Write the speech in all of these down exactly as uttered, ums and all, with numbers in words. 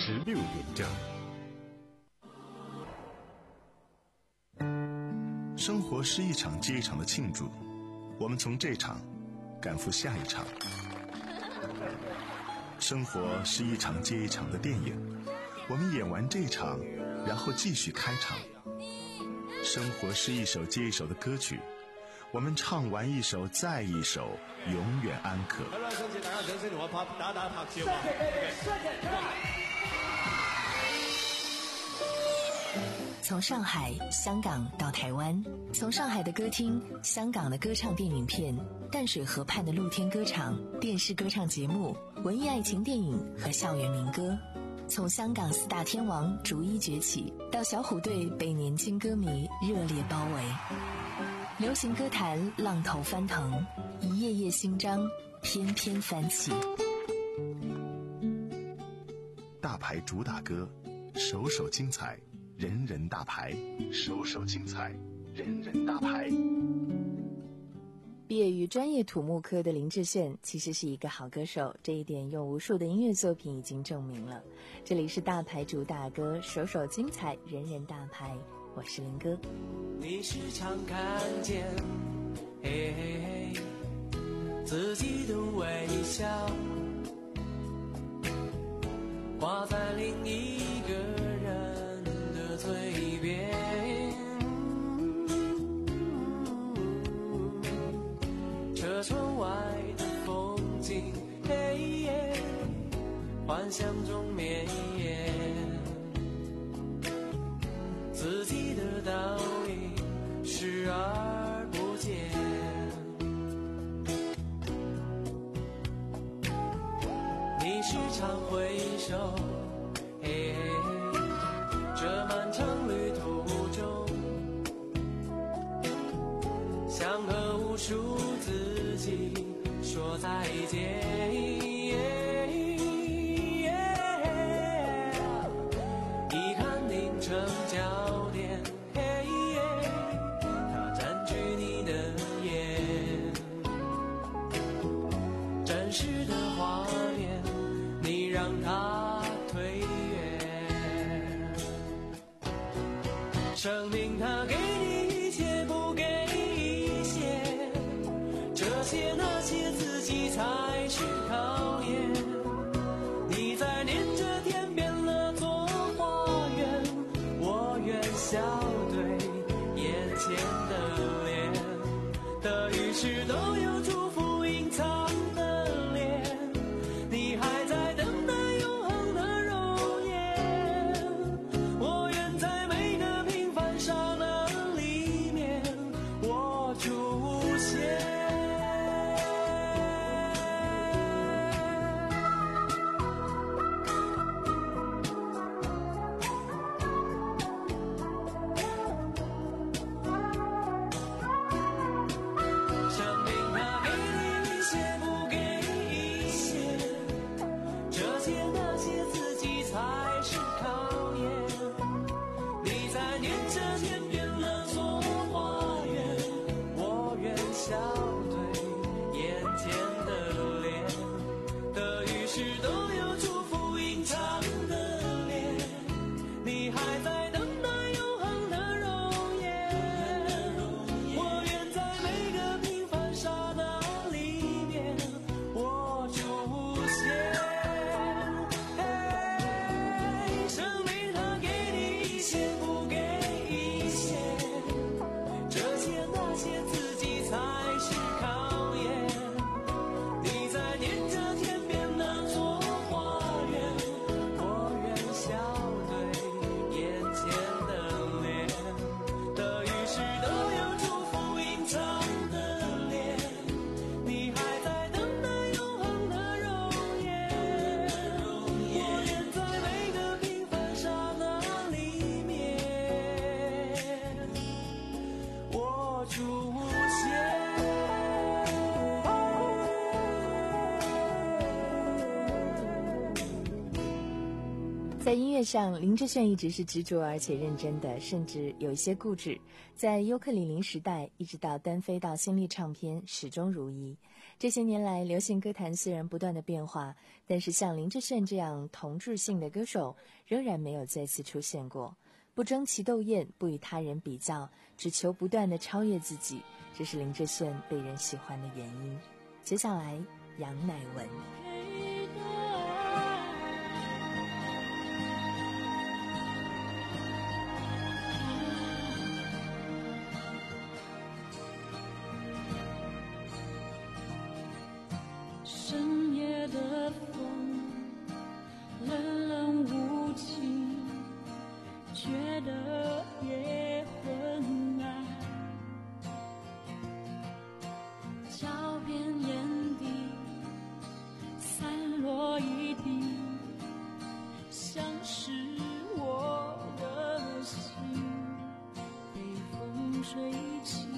十六点整。 生活是一场接一场的庆祝，我们从这场赶赴下一场。生活是一场接一场的电影，我们演完这场，然后继续开场。生活是一首接一首的歌曲，我们唱完一首再一首，永远安可。 从上海、香港到台湾，从上海的歌厅、香港的歌唱电影片、淡水河畔的露天歌场、电视歌唱节目、文艺爱情电影和校园民歌，从香港四大天王逐一崛起，到小虎队被年轻歌迷热烈包围。流行歌坛浪头翻腾，一页页新章翩翩翻起。 大牌主打歌，首首精彩，人人大牌，首首精彩，人人大牌。 毕业于专业土木科的林志炫其实是一个好歌手，这一点用无数的音乐作品已经证明了。这里是大牌主打歌，首首精彩，人人大牌，我是林哥。 你时常看见嘿嘿嘿自己的微笑挂在另一个人的嘴边，车窗外的风景嘿耶幻想中绵延，自己的倒影视而不见，你时常回首嘿嘿这漫长旅途中，想和无数自己说再见，遗憾凝成焦点，它占据你的眼，真实的画面你让它推远，生命它给你一切不给一些，这些那些自己才是考验，你在念着天变了做花园，我愿笑对眼前的脸，得与失都有祝福隐藏的脸，你还在等待永恒的容颜，我愿在每个平凡刹那在音乐上，林志炫一直是执着而且认真的，甚至有一些固执。在尤克里里时代，一直到单飞到新力唱片，始终如一。这些年来，流行歌坛虽然不断的变化，但是像林志炫这样同质性的歌手，仍然没有再次出现过。不争奇斗艳，不与他人比较，只求不断的超越自己，这是林志炫被人喜欢的原因。接下来，杨乃文。 深夜的风冷冷无情，觉得也昏暗，脚边眼底散落一地，像是我的心被风吹起，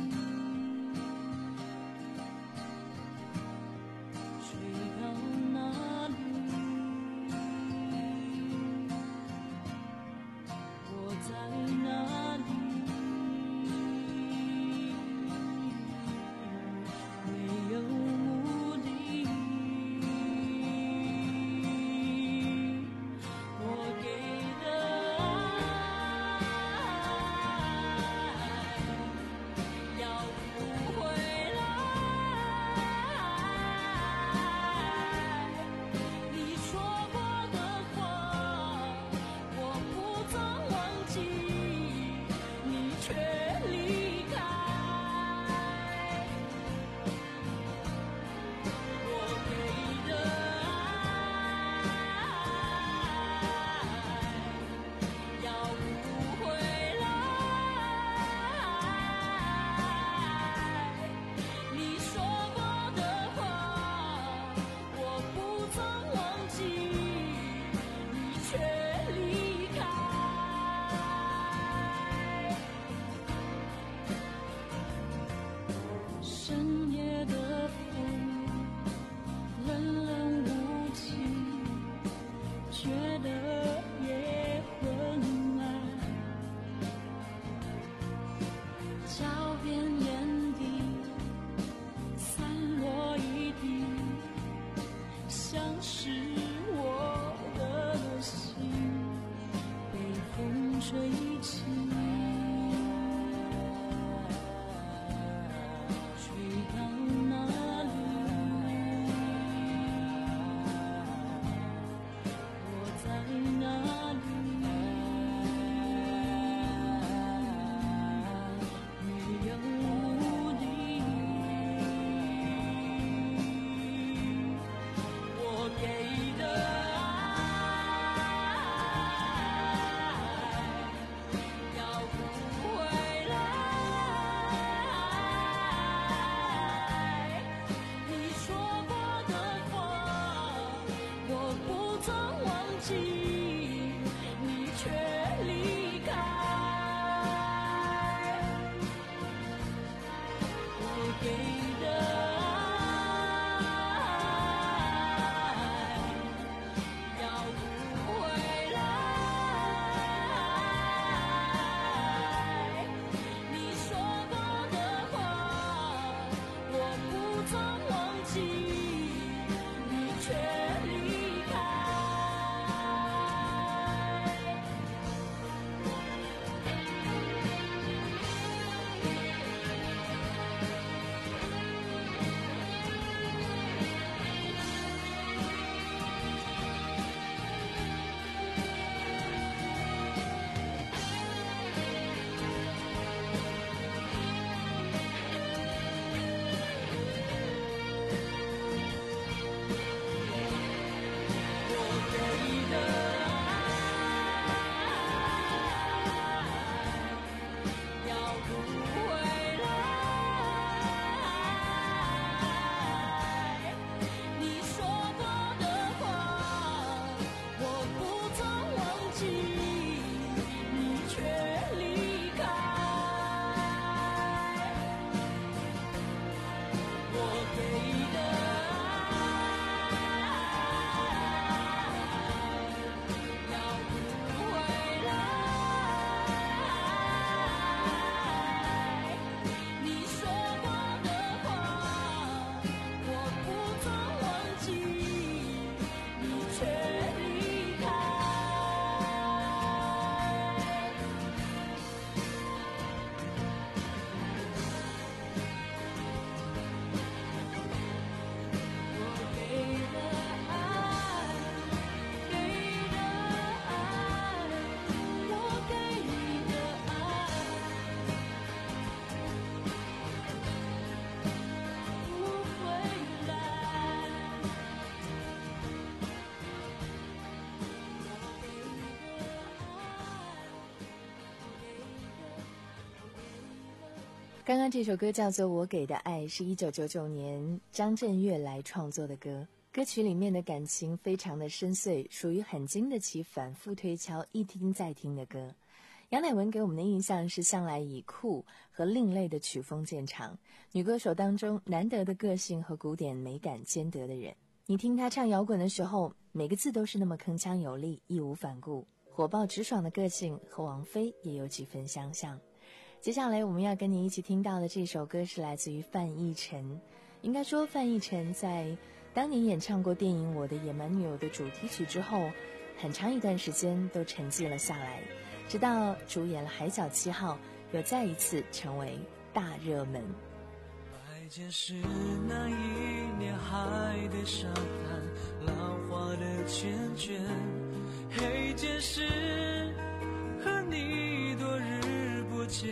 刚刚这首歌叫做《我给的爱》，是一九九九年张震岳来创作的歌。歌曲里面的感情非常的深邃，属于很经得起反复推敲、一听再听的歌。杨乃文给我们的印象是向来以酷和另类的曲风见长，女歌手当中难得的个性和古典美感兼得的人。你听她唱摇滚的时候，每个字都是那么铿锵有力，义无反顾，火爆直爽的个性和王菲也有几分相像。接下来我们要跟你一起听到的这首歌是来自于范逸臣。应该说范逸臣在当年演唱过电影《我的野蛮女友》的主题曲之后，很长一段时间都沉寂了下来，直到主演了《海角七号》，又再一次成为大热门。 白键是那一年海的沙滩，浪花的缱绻，黑键是和你多日不见，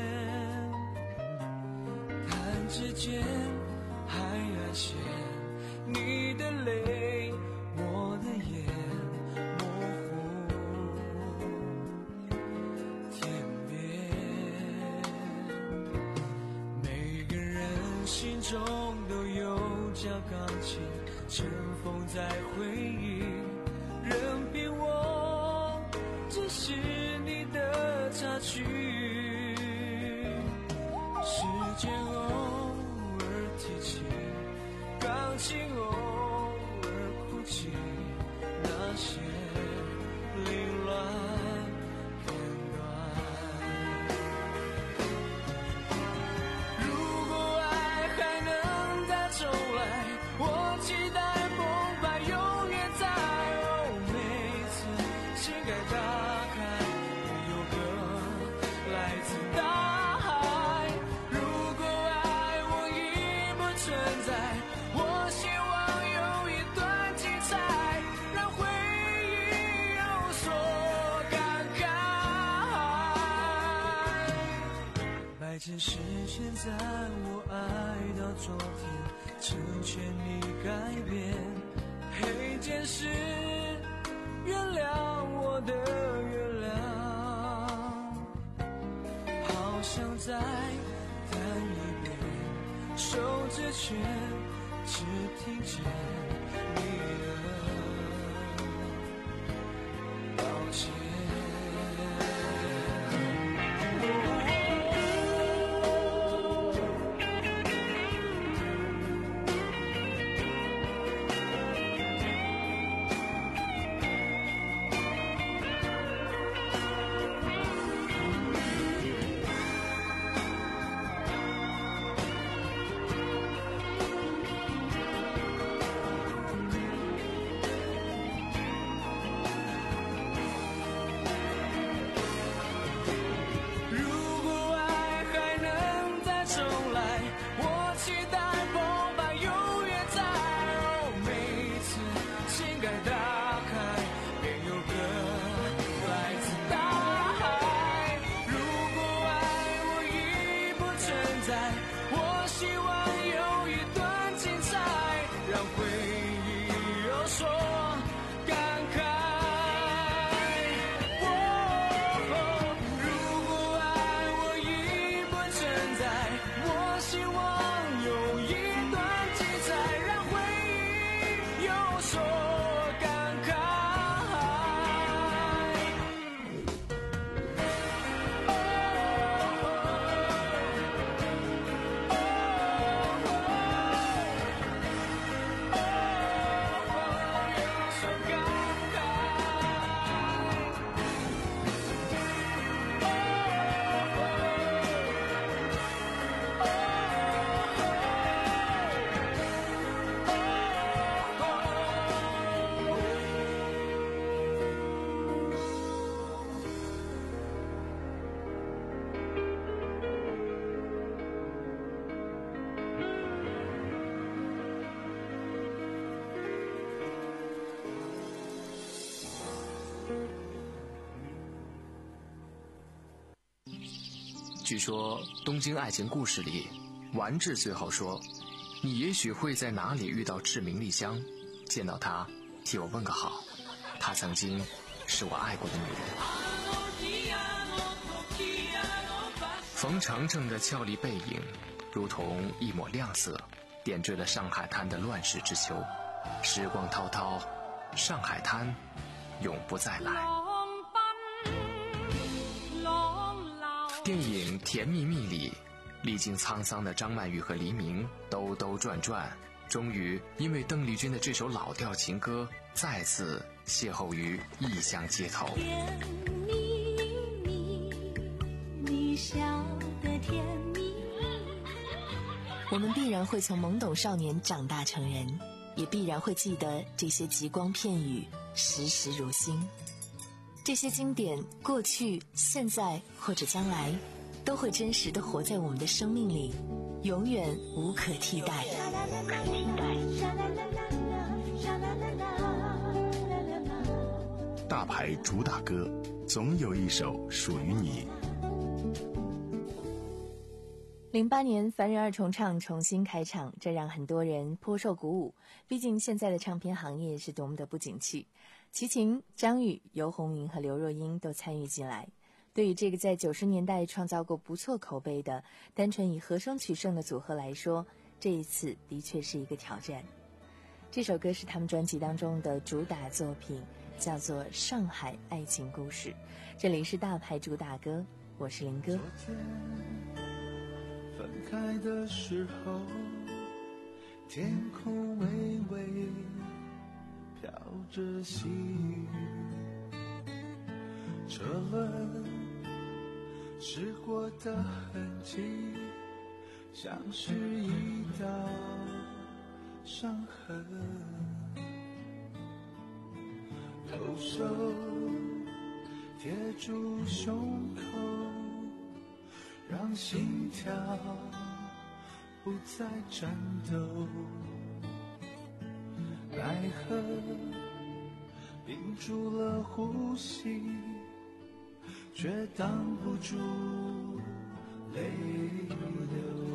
弹指间海岸线，你的泪我的眼模糊天边，每个人心中都有架钢琴，尘封在回忆，任凭我只是你的插曲，时间偶尔提起，钢琴偶尔哭泣，那些凌乱片段。如果爱还能再重来，我期待澎湃永远在。哦，每次心该打开，有个来自大海。如果爱我已不存在，我希望有一段精彩，让回忆有所感慨。白键是现在，我爱到昨天，成全你改变。黑键是原谅我的原谅，好想再弹一遍，手指圈只听见你的抱歉。 据说《东京爱情故事》里，丸治最后说：“你也许会在哪里遇到志明丽香，见到她，替我问个好。她曾经是我爱过的女人。” 冯程程的俏丽背影如同一抹亮色，点缀了上海滩的乱世之秋。时光滔滔，上海滩永不再来。电影《甜蜜蜜》里，历经沧桑的张曼玉和黎明兜兜转转，终于因为邓丽君的这首老调情歌再次邂逅于异乡街头。 甜蜜蜜，你笑得甜蜜蜜。 我们必然会从懵懂少年长大成人，也必然会记得这些极光片语，时时如新。这些经典，过去、现在或者将来，都会真实地活在我们的生命里，永远无可替代。 大牌主打歌，总有一首属于你。 零八年凡人二重唱重新开唱，这让很多人颇受鼓舞。毕竟现在的唱片行业是多么的不景气。齐秦、张宇、游鸿明和刘若英都参与进来。对于这个在九十年代创造过不错口碑的单纯以和声取胜的组合来说，这一次的确是一个挑战。这首歌是他们专辑当中的主打作品，叫做《上海爱情故事》。这里是大牌主打歌，我是林哥。 分开的时候，天空微微飘着细雨，车轮驶过的痕迹，像是一道伤痕。右手贴住胸口，让心跳不再颤抖，奈何屏住了呼吸，却挡不住泪流。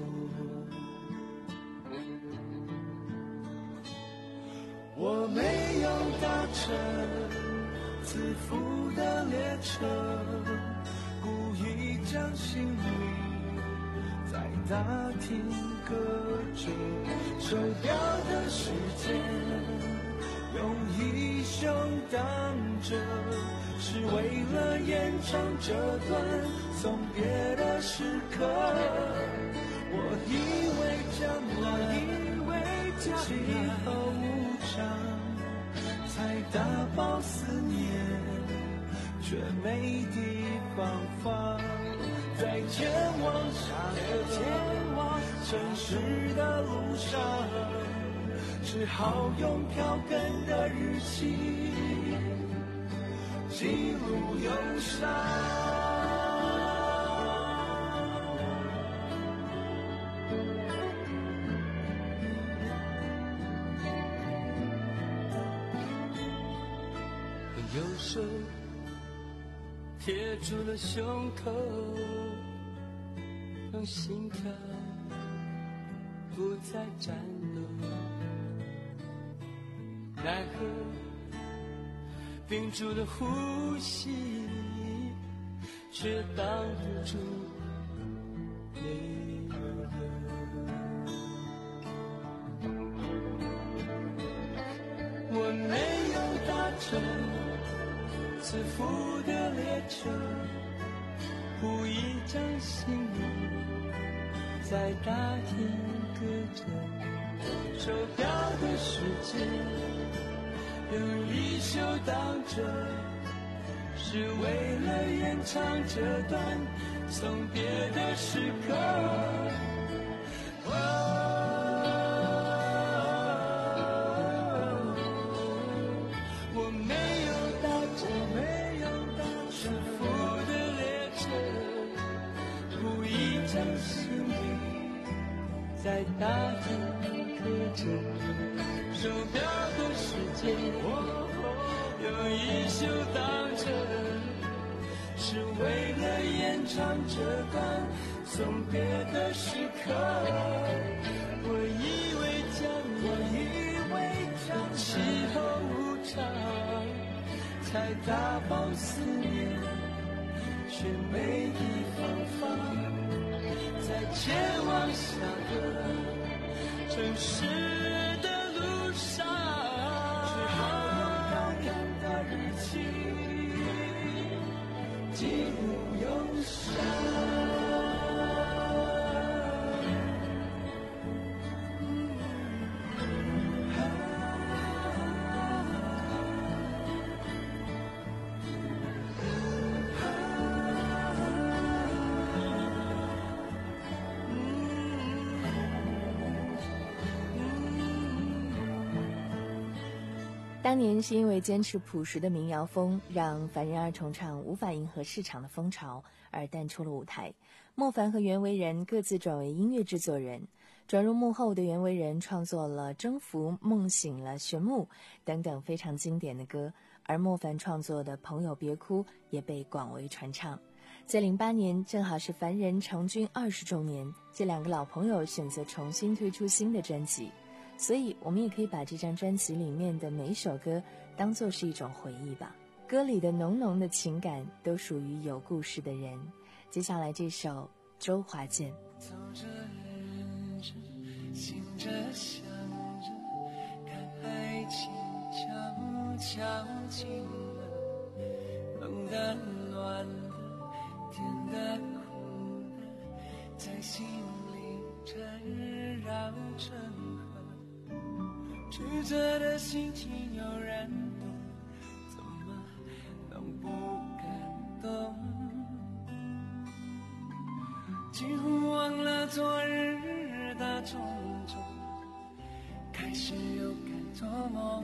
我没有搭乘自负的列车，故意将心里在大厅搁着，手表的时间用衣袖挡着，是为了延长这段送别的时刻。我以为将来气候无常，才打包思念，却没地方放。在前往下个前往城市的路上，只好用票根的日期记录忧伤。右手贴住了胸口，让心跳不再颤抖，奈何屏住了呼吸，却挡不住泪流。我没有搭乘自负的列车，故意将心里在大厅搁着，手表的时间用衣袖挡着，是为了延长这段送别的时刻。在大厅搁着，手表的时间用衣袖挡着，是为了延长这段送别的时刻。我以为将我以为将气候无常，才打包思念， 却没地方放，在前往下个城市的路上，只好用遥远的日期记录忧伤。 当年是因为坚持朴实的民谣风，让凡人二重唱无法迎合市场的风潮而淡出了舞台。莫凡和袁惟仁各自转为音乐制作人，转入幕后的袁惟仁创作了《征服》《梦醒了》《玄牧》等等非常经典的歌，而莫凡创作的《朋友别哭》也被广为传唱。在零八年，正好是凡人成军二十周年，这两个老朋友选择重新推出新的专辑。所以我们也可以把这张专辑里面的每一首歌当作是一种回忆吧，歌里的浓浓的情感都属于有故事的人。接下来这首《周华健》。 走着忍着醒着想着，看爱情悄悄近了，冷的暖的甜的苦的，在心里缠绕成曲折的心情有人懂，怎么能不感动？几乎忘了昨日的种种，开始又敢做梦。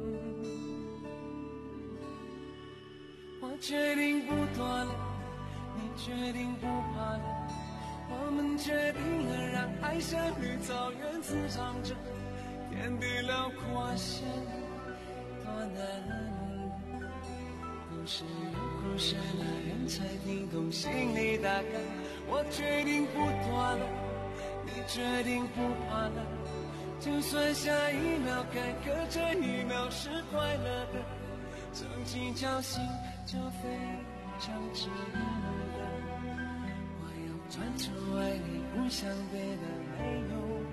我决定不躲了，你决定不怕了，我们决定了让爱像绿草原滋长着，天地辽阔线多难，都是有故事的人才听懂心里大概。我决定不躲了，你决定不怕了，就算下一秒该隔这一秒是快乐的，曾经侥幸就非常值得。我要专注爱你，不想别的没有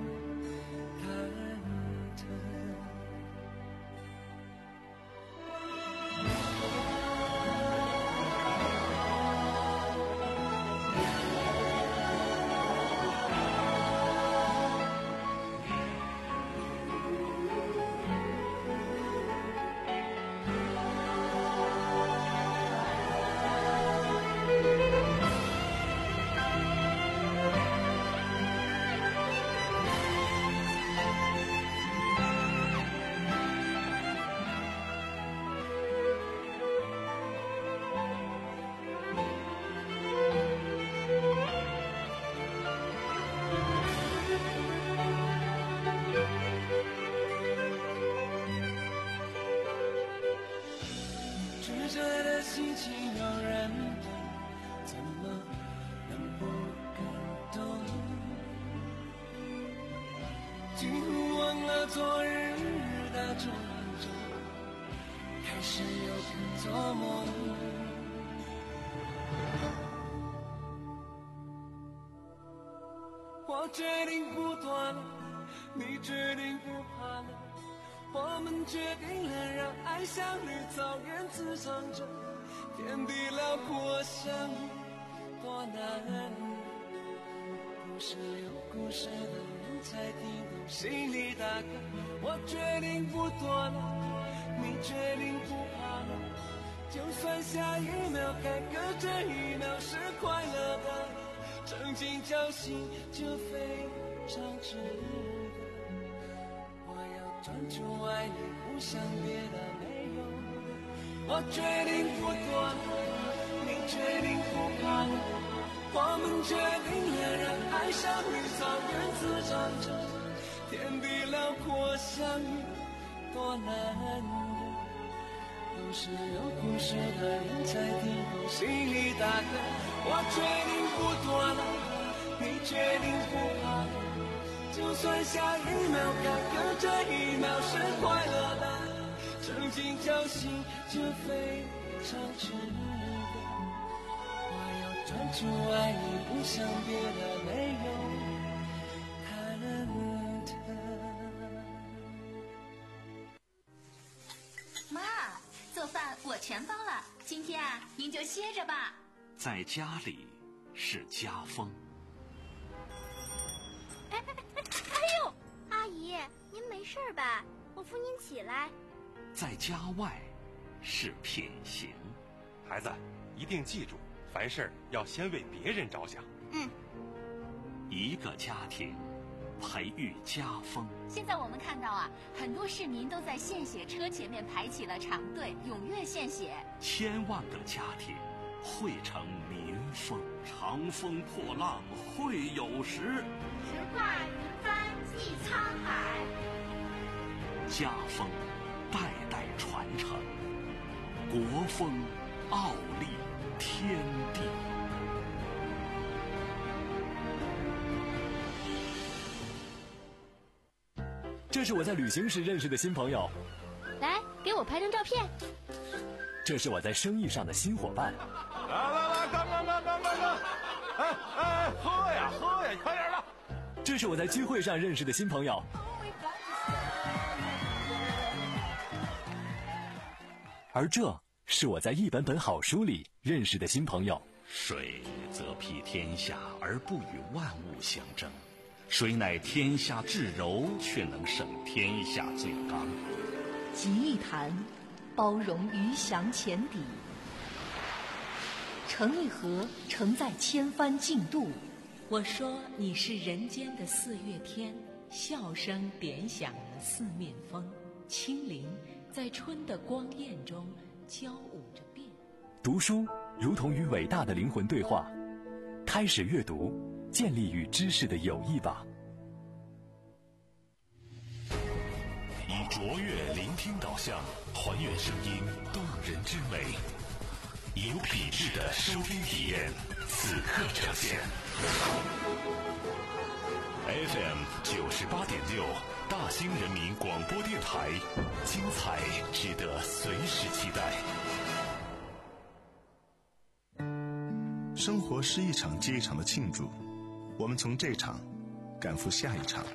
心情有人懂，怎么能不感动？几乎忘了昨日的种种，开始又敢做梦。我决定不躲了，你决定不怕了，我们决定了让爱像绿草原滋长着，天地辽阔相遇多难，不是有故事的人才听懂心里大概。我决定不躲了，你决定不怕了，就算下一秒该隔这一秒是快乐的，曾经侥幸就非常值得。我要专注爱你，不想别的没有。我决定不躲了，你决定不怕了，我们决定了让爱像绿草原滋长着，天地辽阔相遇多难的，都是有故事的人才听懂心里大概。我决定不躲了，你决定不怕了，就算下一秒该隔这一秒是快乐的，曾经侥幸就非常值得。我专注爱你，不想别的，没有他人的。 妈，做饭我全包了，今天啊，您就歇着吧。 在家里是家风。 哎哎哎哎呦，阿姨，您没事吧？我扶您起来。 在家外是品行。 孩子，一定记住，凡事要先为别人着想。 嗯。 一个家庭培育家风。 现在我们看到啊，很多市民都在献血车前面排起了长队，踊跃献血。 千万个家庭汇成民风，长风破浪会有时。 直挂云帆济沧海。 家风代代传承，国风傲立天地。 这是我在旅行时认识的新朋友， 来给我拍张照片。 这是我在生意上的新伙伴。 来来来，干干干干干干！哎哎，喝呀喝呀，快点的！ 这是我在聚会上认识的新朋友。而这是我在一本本好书里认识的新朋友。 水则披天下而不与万物相争，水乃天下至柔，却能胜天下最刚。 集一坛，包容鱼翔浅底；盛一盒，承载千帆竞渡。 我说你是人间的四月天，笑声点响了四面风，清灵在春的光艳中交舞着变。 读书如同与伟大的灵魂对话，开始阅读，建立与知识的友谊吧。 以卓越聆听导向，还原声音动人之美，以有品质的收听体验，此刻呈现。F M 九十八点六，大兴人民广播电台，精彩值得随时期待。生活是一场接一场的庆祝，我们从这场赶赴下一场。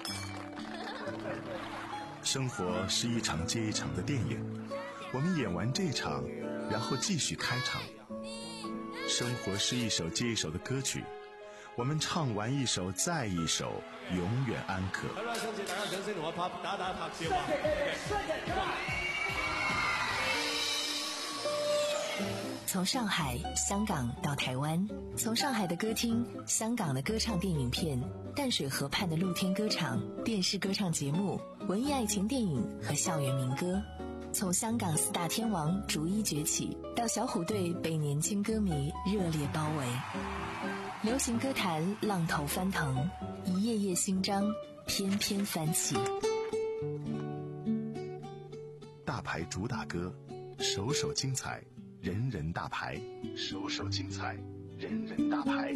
生活是一场接一场的电影，我们演完这场，然后继续开场。生活是一首接一首的歌曲，我们唱完一首再一首，永远安可。 从上海、香港到台湾，从上海的歌厅、香港的歌唱电影片、淡水河畔的露天歌场、电视歌唱节目、文艺爱情电影和校园民歌，从香港四大天王逐一崛起，到小虎队被年轻歌迷热烈包围。流行歌坛浪头翻腾，一页页新章翩翩翻起。 大牌主打歌，首首精彩，人人大牌，首首精彩，人人大牌。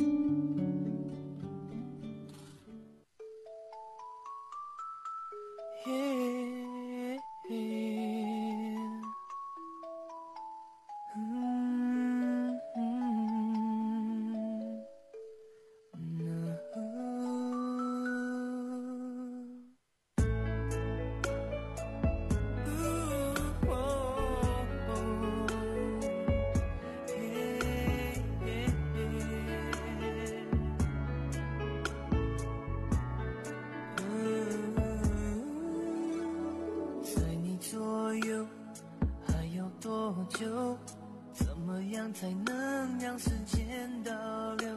才能让时间倒流，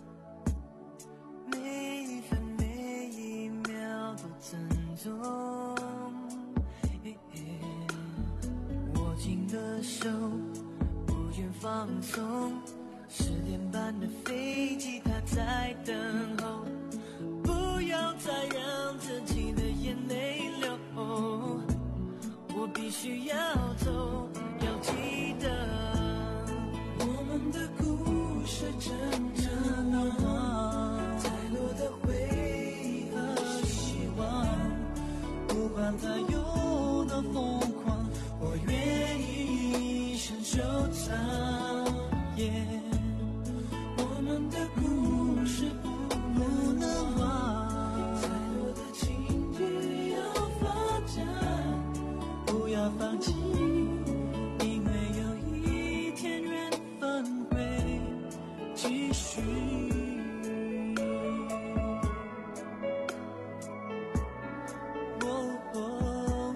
每一分每一秒都珍重。握紧的手，不愿放松，十点半的飞机它在等候，不要再让自己的眼泪流，我必须要走，要记得我们的故事真正的梦，才落的回忆和希望，不管它有多疯狂，我愿意一生收藏。Yeah, 我们继续。哦哦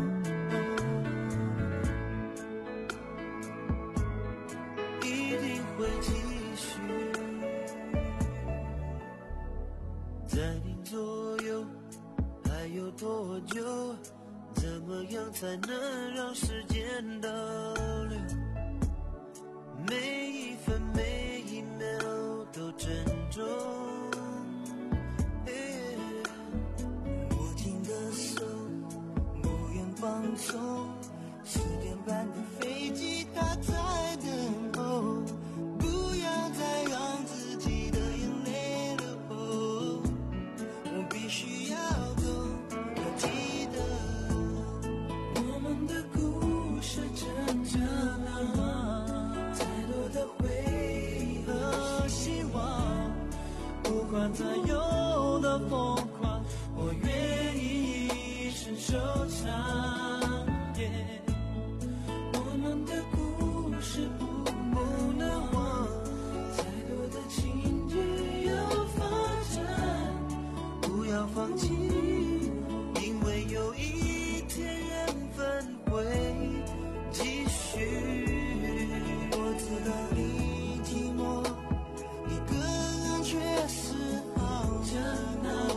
哦，一定会继续。在你左右还有多久？怎么样才能让时间倒流？每一分每一秒都珍重。握紧的手，不愿放松。十点半的飞机，它在等候。不要再让自己的眼泪流。我必须要走，要记得我们的故事真正难忘。再多的回忆和希望，不管再有的疯狂，我愿意一生收藏。yeah 我们的故事不不能忘，再多的情节要发展，不要放弃，因为有一天缘分会继续。我知道你寂寞，一个人却是好着呢。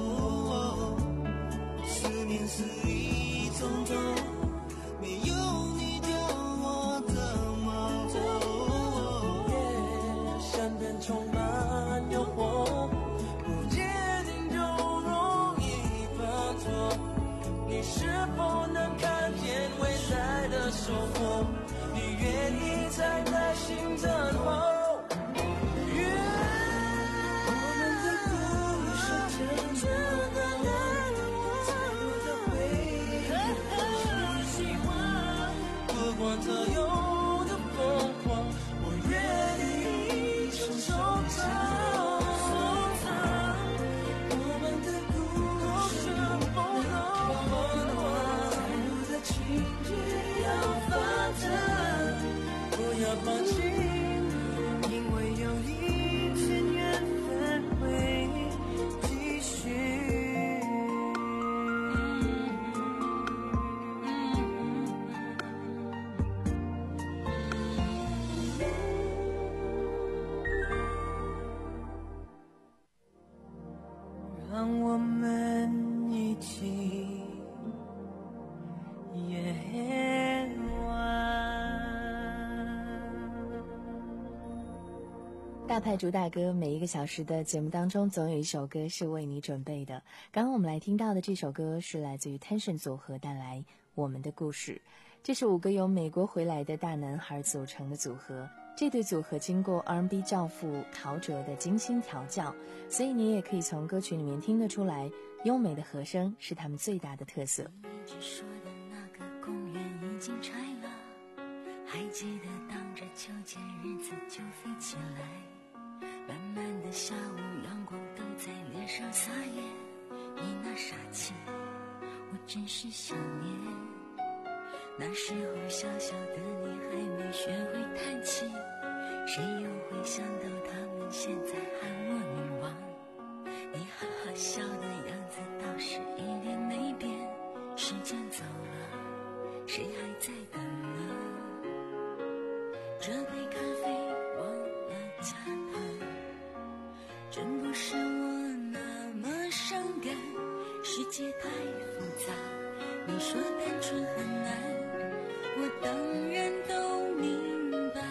思念是一种种，没有你叫我怎么走？山边充满诱惑，不坚定就容易犯错。你是否能看见未来的收获？你愿意站在心等候？我们的故事真的难忘，再多的回忆和希望，不管它有的疯狂，我愿意一生收藏。我们的故事不能忘，再多的情节要发展，不要放弃，因为有一天缘分会继续。让我们一起夜晚。 大派主打歌，每一个小时的节目当中总有一首歌是为你准备的。刚刚我们来听到的这首歌是来自于 Tension 组合带来我们的故事。这是五个由美国回来的大男孩组成的组合，这对组合经过 R and B 教父陶喆的精心调教，所以你也可以从歌曲里面听得出来，优美的和声是他们最大的特色。 你一直说的那个公园已经拆了，还记得当着秋千日子就飞起来，慢慢的下午阳光都在脸上撒野，你那傻气我真是想念。那时候小小的你还没学会叹气，谁又会想到他们现在喊我女王？你哈哈笑的样子倒是一点没变，时间走了，谁还在等呢？这杯咖啡忘了加糖，真不是我那么伤感，世界太复杂，你说单纯很难，我当然都明白。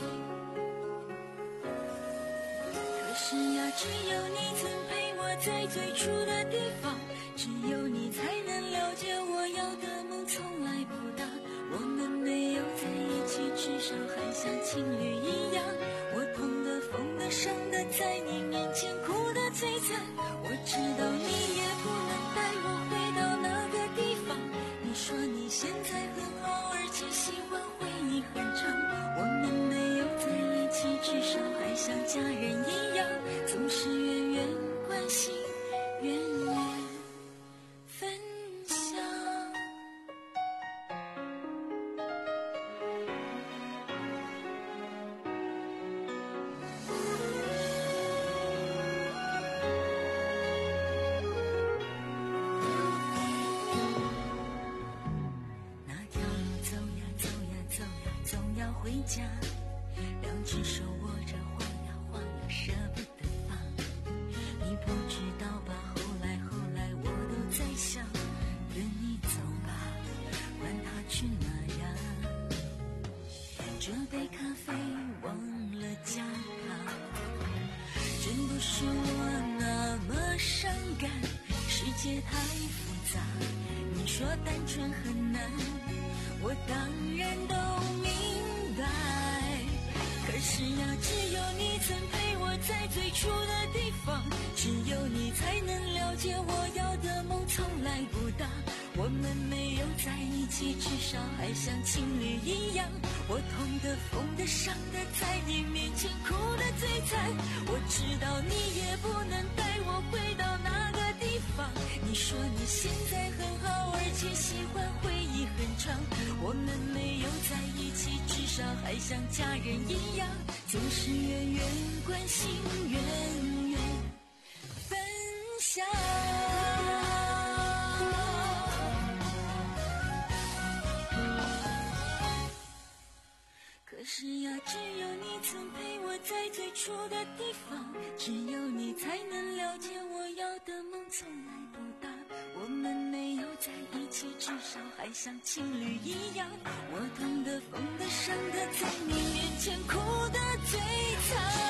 可是呀，只有你曾陪我在最初的地方，只有你才能了解我要的梦从来不大。我们没有在一起，至少还像情侣一样。我痛的、疯的、伤的，在你面前哭得最惨。我知道你也不能带我回到那个地方。你说你现在很好，而且喜欢回忆很长。我们没有在一起，至少还像家人一样，总是远远关心，远远分享。 界太复杂，你说单纯很难，我当然都明白。可是呀，只有你曾陪我在最初的地方，只有你才能了解我要的梦从来不大。我们没有在一起，至少还像情侣一样。我痛的、疯的、伤的，在你面前哭得最惨。我知道你也不能带我回到那个地方。你说你现在很好，而且喜欢回忆很长。我们没有在一起，至少还像家人一样，总是远远关心，远远分享。可是呀，只有你曾陪我在最初的地方，只有你才能了解我要的梦从来不大。我们没有在一起，至少还像情侣一样。我痛的、疯的、伤的，在你面前哭得最惨。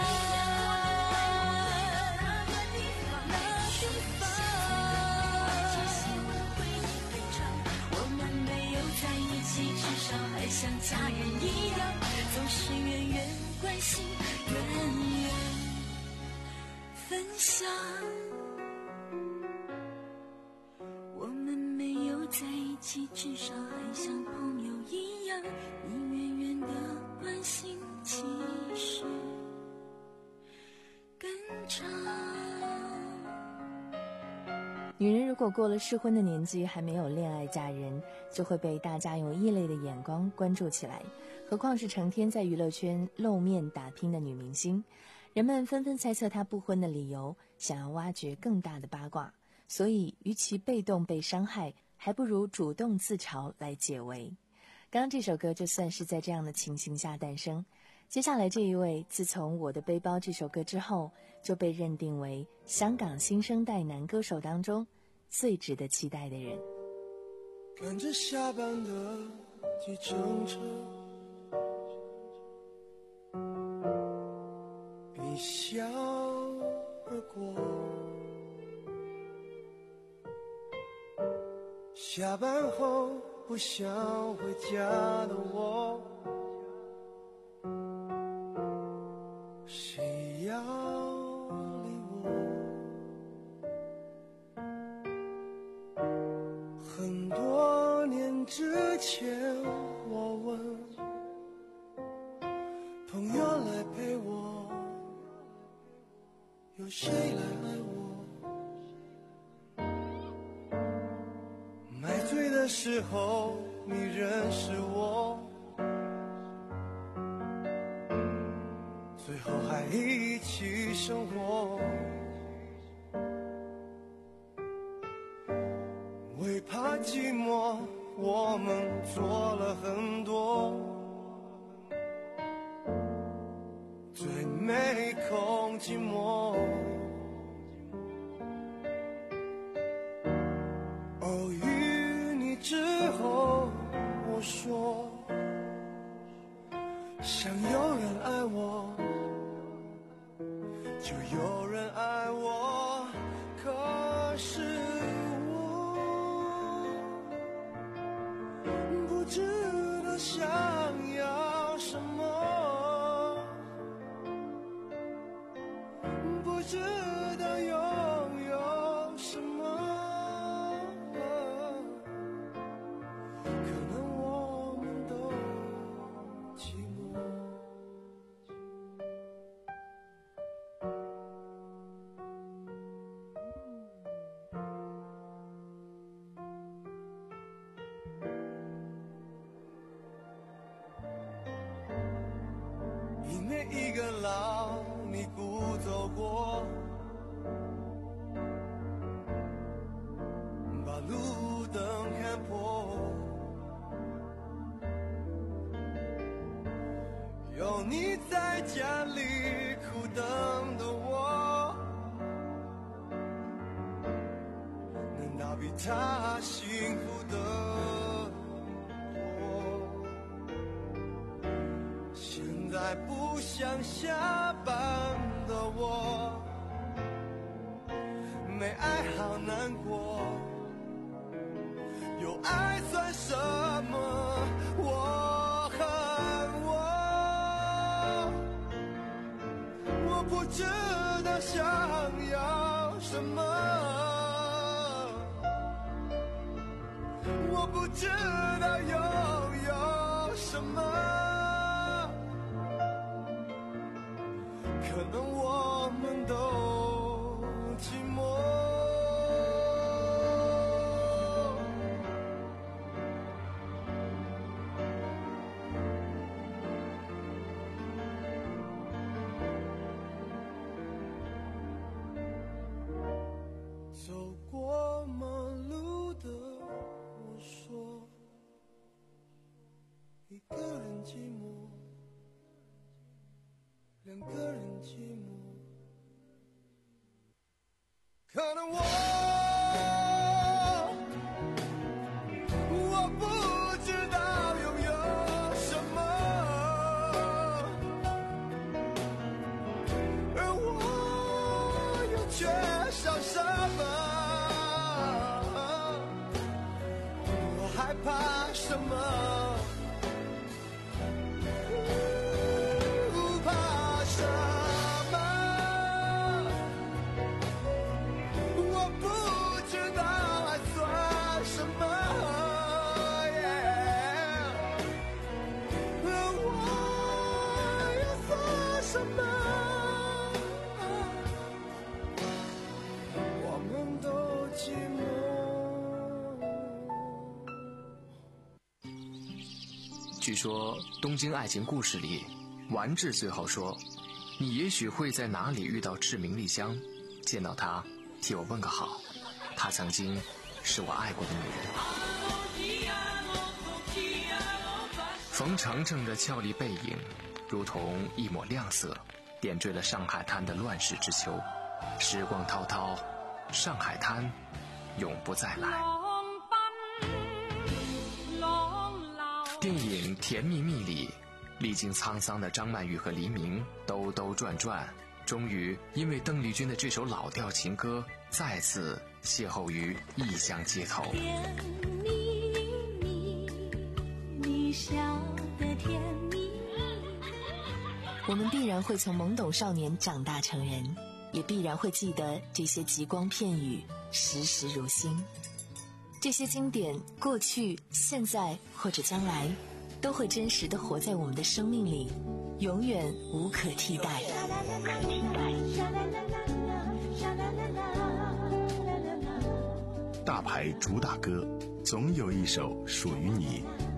至少还像家人一样，总是远远关心，远远分享。我们没有在一起，至少还像朋友一样，你远远的关心，其实更长。 女人如果过了适婚的年纪，还没有恋爱嫁人，就会被大家用异类的眼光关注起来，何况是成天在娱乐圈露面打拼的女明星。人们纷纷猜测她不婚的理由，想要挖掘更大的八卦，所以与其被动被伤害，还不如主动自嘲来解围。刚刚这首歌就算是在这样的情形下诞生。接下来这一位，自从《我的背包》这首歌之后，就被认定为香港新生代男歌手当中最值得期待的人。 赶着下班的计程车，一笑而过，下班后不想回家的我，谁要理我？很多年之前我问朋友来陪我，有谁来爱我？买醉的时候你认识我，最后还一起生活，为怕寂寞我们做了很多，最没空寂寞。偶遇你之后我说想有人爱我就有人爱我，可是我不知道想要什么，不知道拥有什么，可能我们都寂寞。一年一个老你孤走过，把路灯看破，有你在家里苦等的我，难道比他幸福的多？现在不想下班的我，每没爱好难过，有爱算什么？我恨我，我不知道想要什么，我不知道拥有什么，可能我们都寂寞。走过马路的我说，一个人寂寞，两个人寂寞，可能我我不知道拥有什么，而我又缺少什么，我害怕什么？ 据说《东京爱情故事》里，丸治最后说：“你也许会在哪里遇到志明丽香，见到她，替我问个好。她曾经是我爱过的女人。”冯程程的俏丽背影，如同一抹亮色，点缀了上海滩的乱世之秋。时光滔滔，上海滩永不再来。电影《甜蜜蜜》里，历经沧桑的张曼玉和黎明兜兜转转，终于因为邓丽君的这首老调情歌，再次邂逅于异乡街头。 甜蜜蜜，你笑得甜蜜。 我们必然会从懵懂少年长大成人，也必然会记得这些极光片语，时时如新。这些经典，过去、现在或者将来，都会真实地活在我们的生命里，永远无可替代。 大牌主打歌，总有一首属于你。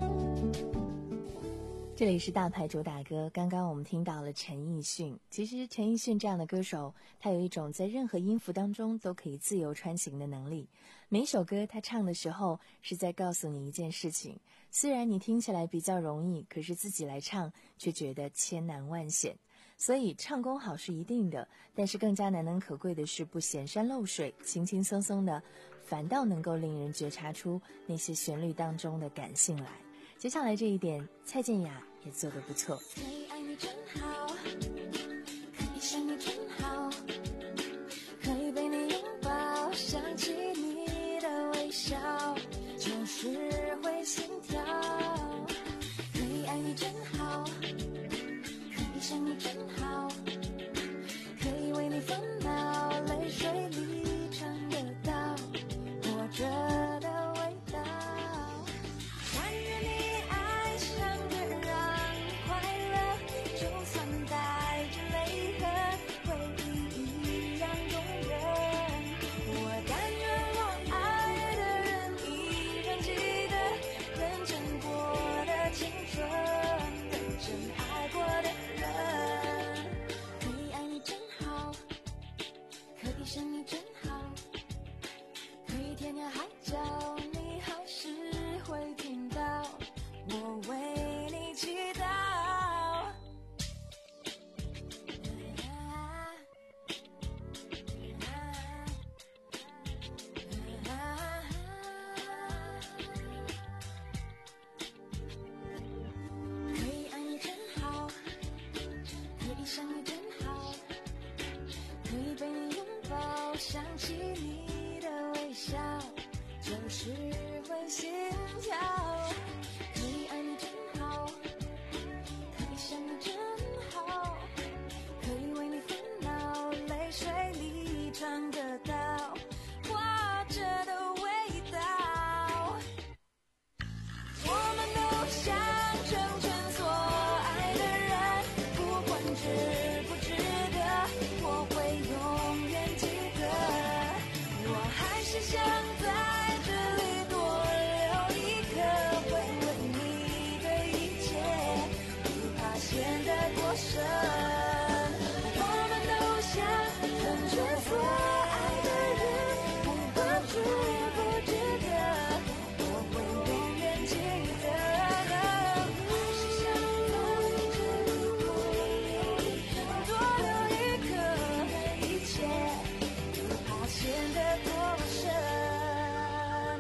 这里是大牌主打歌，刚刚我们听到了陈奕迅。其实陈奕迅这样的歌手，他有一种在任何音符当中都可以自由穿行的能力。每首歌他唱的时候是在告诉你一件事情，虽然你听起来比较容易，可是自己来唱却觉得千难万险。所以唱功好是一定的，但是更加难能可贵的是不显山露水，轻轻松松的，反倒能够令人觉察出那些旋律当中的感性来。接下来这一点，蔡健雅也做得不错。 可以爱你真好，可以想你真好，可以被你拥抱，想起你的微笑，就是会心跳。可以爱你真好，可以想你真好，可以为你烦恼，泪水里尝得到活着的味道。但愿你爱上个让你快乐，就算带着泪痕，回忆一样动人。我但愿我爱的人依然记得认真过的青春，认真爱过的人。可以爱你真好，可以想你真好，可以天涯海角，你还是会听到我为你祈祷。可以爱你真好，可以想你真好，可以被你拥抱，想起你是会心跳。可以爱你真好，可以想你真好，可以为你烦恼，泪水里尝得到活着的味道。我们都想成全所爱的人，不管值不值得，我会永远记得。我还是想在这里多留一刻，回味你的一切，不怕显得过深。我们都想成全所爱的人，不管值不值得，我会永远记得。还是想在这里多留一刻，多留一刻，一切不怕显得过深。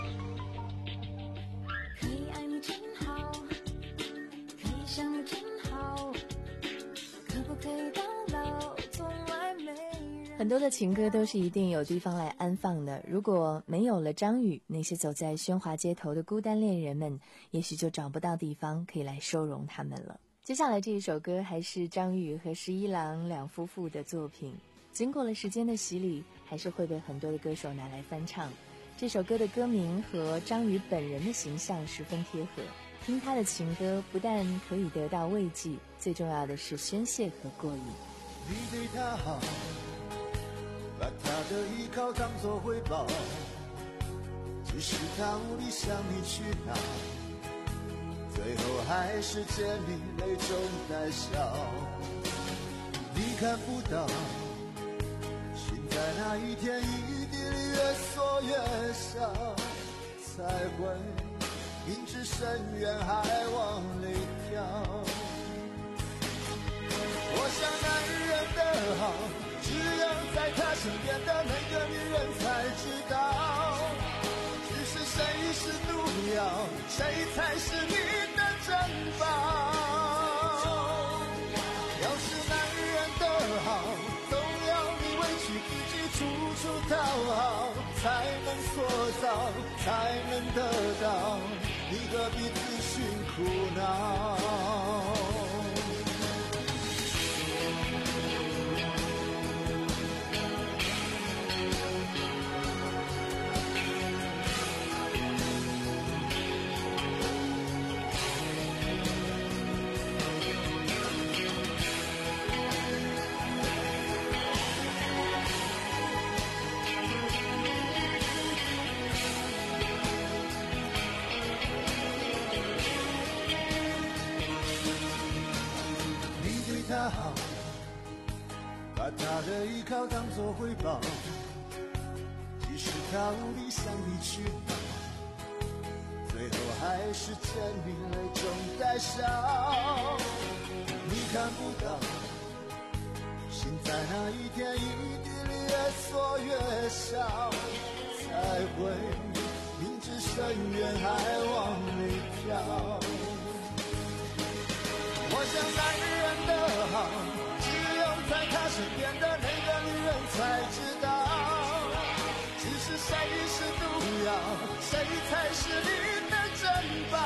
可以爱你真好，可以想你真好，可不可以到老从来没人。 很多的情歌都是一定有地方来安放的，如果没有了张宇，那些走在喧哗街头的孤单恋人们也许就找不到地方可以来收容他们了。接下来这一首歌还是张宇和十一郎两夫妇的作品，经过了时间的洗礼，还是会被很多的歌手拿来翻唱。这首歌的歌名和张宇本人的形象十分贴合，听他的情歌不但可以得到慰藉，最重要的是宣泄和过瘾。 你对他好，把他的依靠当作回报，只是他无力向你去拿，最后还是见你泪中带笑。你看不到，心在那一天一滴里越缩越小，才会明知深渊还往里跳。我想男人的好，只有在他身边的那个女人才知道，只是谁是毒药，谁才是你的珍宝。要是男人的好，总要你委屈自己处处讨好，才能塑造，才能得到，你何必自寻苦恼。他好，把他的依靠当作回报，即使他无力向你去拿，最后还是见你泪中带笑。你看不到，心在那一天一滴里越缩越小，才会明知深渊还往里跳。我想男人的好，只有在他身边的那个女人才知道，只是谁是毒药，谁才是你的珍宝。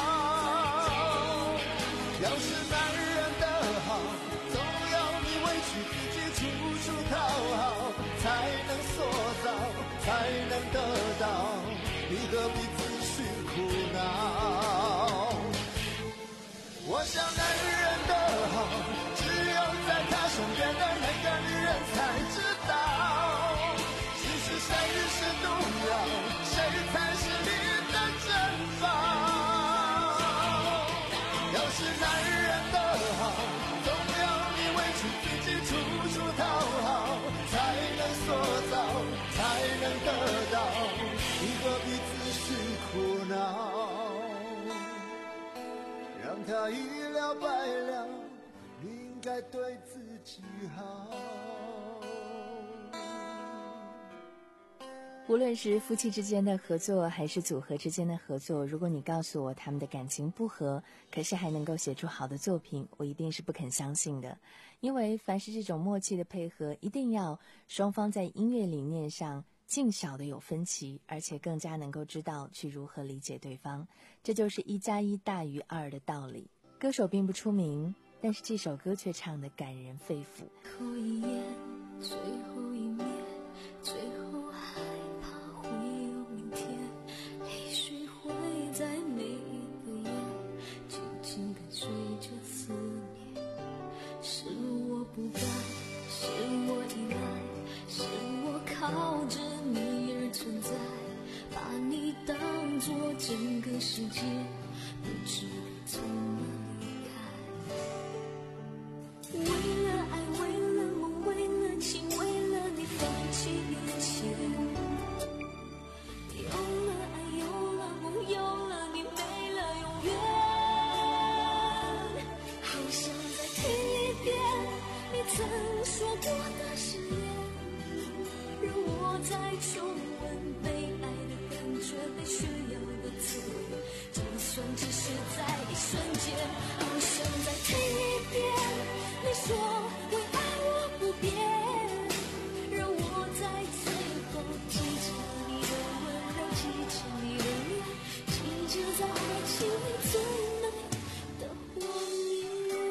要是男人的好，总要你委屈自己处处讨好，才能塑造，才能得到，你何必自寻苦恼。我想男人的好，只有在他身边的那个女人才知道，只是谁是毒药，谁才是你的珍宝。要是男人的好，总要你委屈自己处处讨好，才能塑造，才能得到，你何必自寻苦恼。让他一了百了，你应该对自己好。 无论是夫妻之间的合作还是组合之间的合作，如果你告诉我他们的感情不和，可是还能够写出好的作品，我一定是不肯相信的。因为凡是这种默契的配合，一定要双方在音乐理念上尽小的有分歧，而且更加能够知道去如何理解对方，这就是一加一大于二的道理。歌手并不出名，但是这首歌却唱得感人肺腑。 最后一页，最后一面，最后害怕会有明天，泪水会在每一个夜静静地追着思念。是我不该，是我依赖，是我靠着你而存在，把你当作整个世界，不知道从哪离开。为了爱，为了梦，为了情，为了你放弃一切。有了爱，有了梦，有了你，没了永远。好想再听一遍你曾说过的誓言，让我再重温被爱的感觉，被需要的滋味，就算只是在一瞬间。好想再听一遍你说为爱我不变，让我在最后记着你的温柔，记着你的脸，记着在爱情里最美的画面。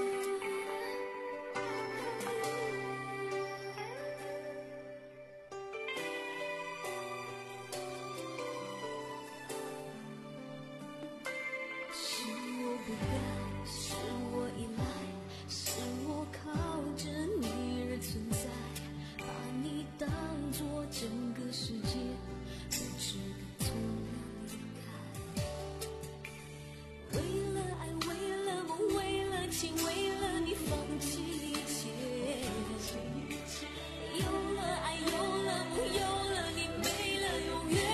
是我不该，是我依赖，是我靠着你而存在，把你当作整个世界，不知道从哪离开。为了爱，为了梦，为了情，为了你放弃一切。有了爱，有了梦，有了你，没了永远。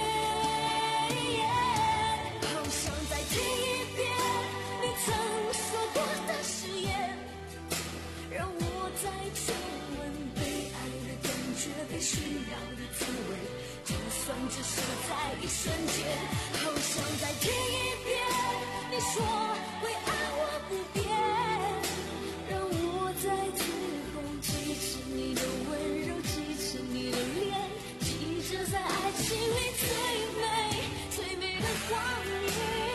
好想再听一遍你曾说过的誓言，让我再重温被爱的感觉，被需要的滋味，就算只是在一瞬间。好想再听一遍你说为爱我不变，让我在最后记着你的温柔，记着你的脸，记着在爱情里最美最美的画面。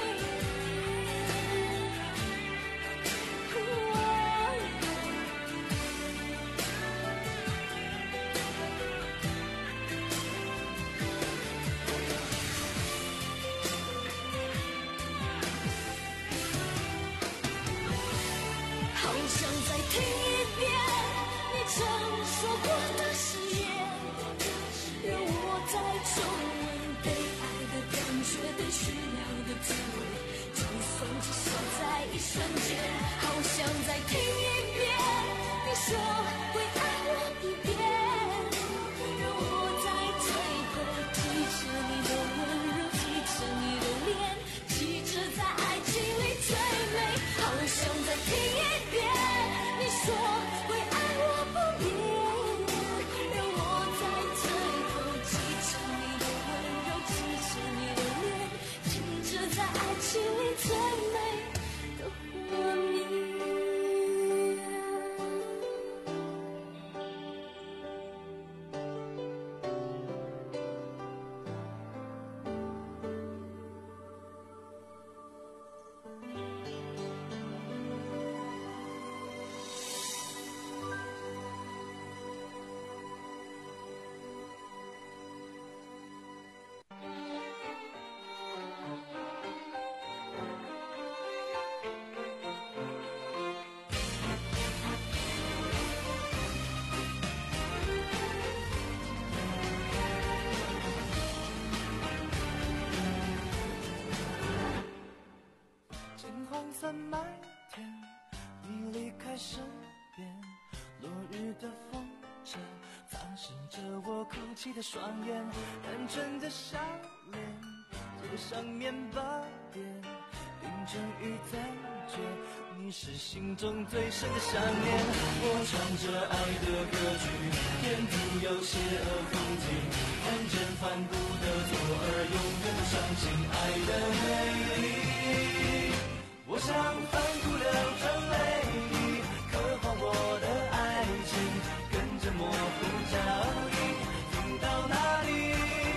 好想再听一遍你曾说过的誓言，让我再重温被爱的感觉，被需要的滋味，就算只是在一瞬间。好想再听一遍你说为爱我不变，让我在最后记着你的温柔，记着你的脸，记着在爱情里最美。好想再听一遍你说为爱我不变，让我在最后记着你的温柔，记着你的脸，记着在爱情里最美的画面。 在麦田，你离开身边，落日的风车擦拭着我哭泣的双眼，单纯的笑脸，就像面包店，冰镇与残缺，你是心中最深的想念。我唱着爱的歌曲，沿途有邪恶风景，看见反复的左耳，永远不相信爱的美丽。我像翻出了成泪，渴望我的爱情跟着模糊脚印，听到哪里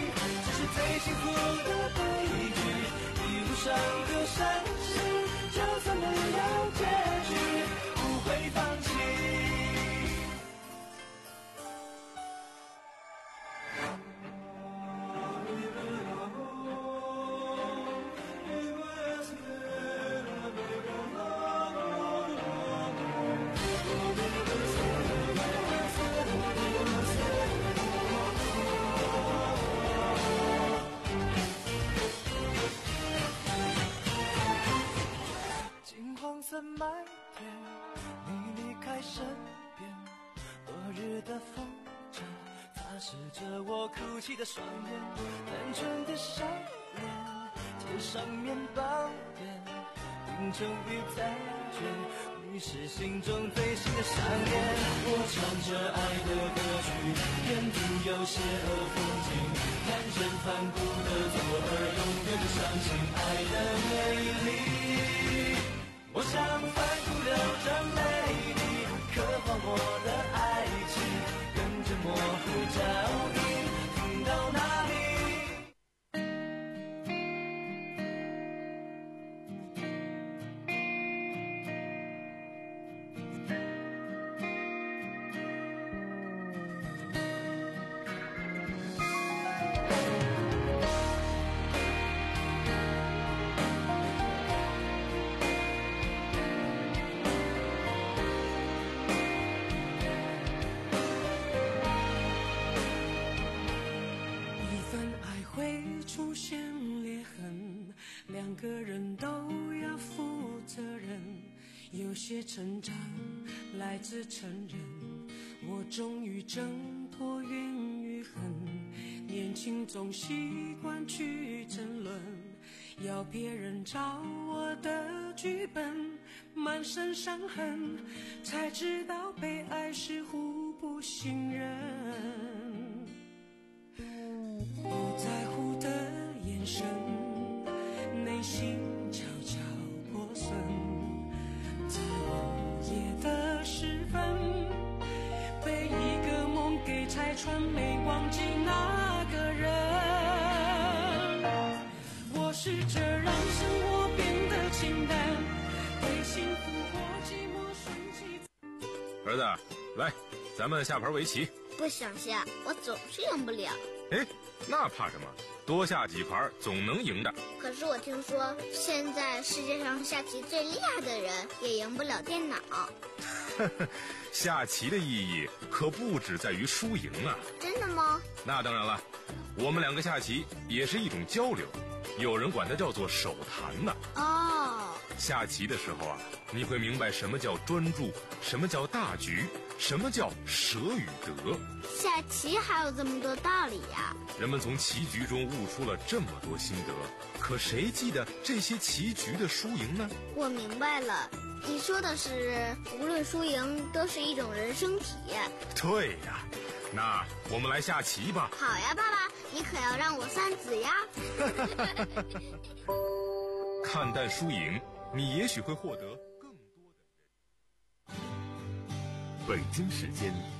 麦田，你离开身边，落日的风潮擦拭着我哭泣的双眼，单纯的少年，街上面包店，冰城雨在卷，你是心中最新的想念。我唱着爱的歌曲，沿途有些和风景，看人反复的左耳，永远相信爱的美丽。我想反复流着泪滴，渴望我的爱情，跟着模糊脚印，听到哪里？两个人都要负责任，有些成长来自承认，我终于挣脱怨与恨，年轻总习惯去争论，要别人照我的剧本，满身伤痕，才知道被爱是互不信任，不在乎的眼神，内心悄悄破损，在午夜的时分，被一个梦给拆穿，没忘记那个人。我试着让生活变得清淡，给幸福或寂寞顺其。 儿子，来，咱们下盘围棋。 不想下，我总是赢不了。 哎，那怕什么？多下几盘总能赢的。 可是我听说现在世界上下棋最厉害的人也赢不了电脑。 下棋的意义可不只在于输赢啊。 真的吗？ 那当然了，我们两个下棋也是一种交流，有人管它叫做手谈呢。 哦， 下棋的时候啊，你会明白什么叫专注，什么叫大局，什么叫舍与得。 下棋还有这么多道理呀！ 人们从棋局中悟出了这么多心得，可谁记得这些棋局的输赢呢？ 我明白了，你说的是无论输赢都是一种人生体验。 对呀，那我们来下棋吧。 好呀，爸爸，你可要让我三子呀。 看淡输赢，你也许会获得更多的。 北京时间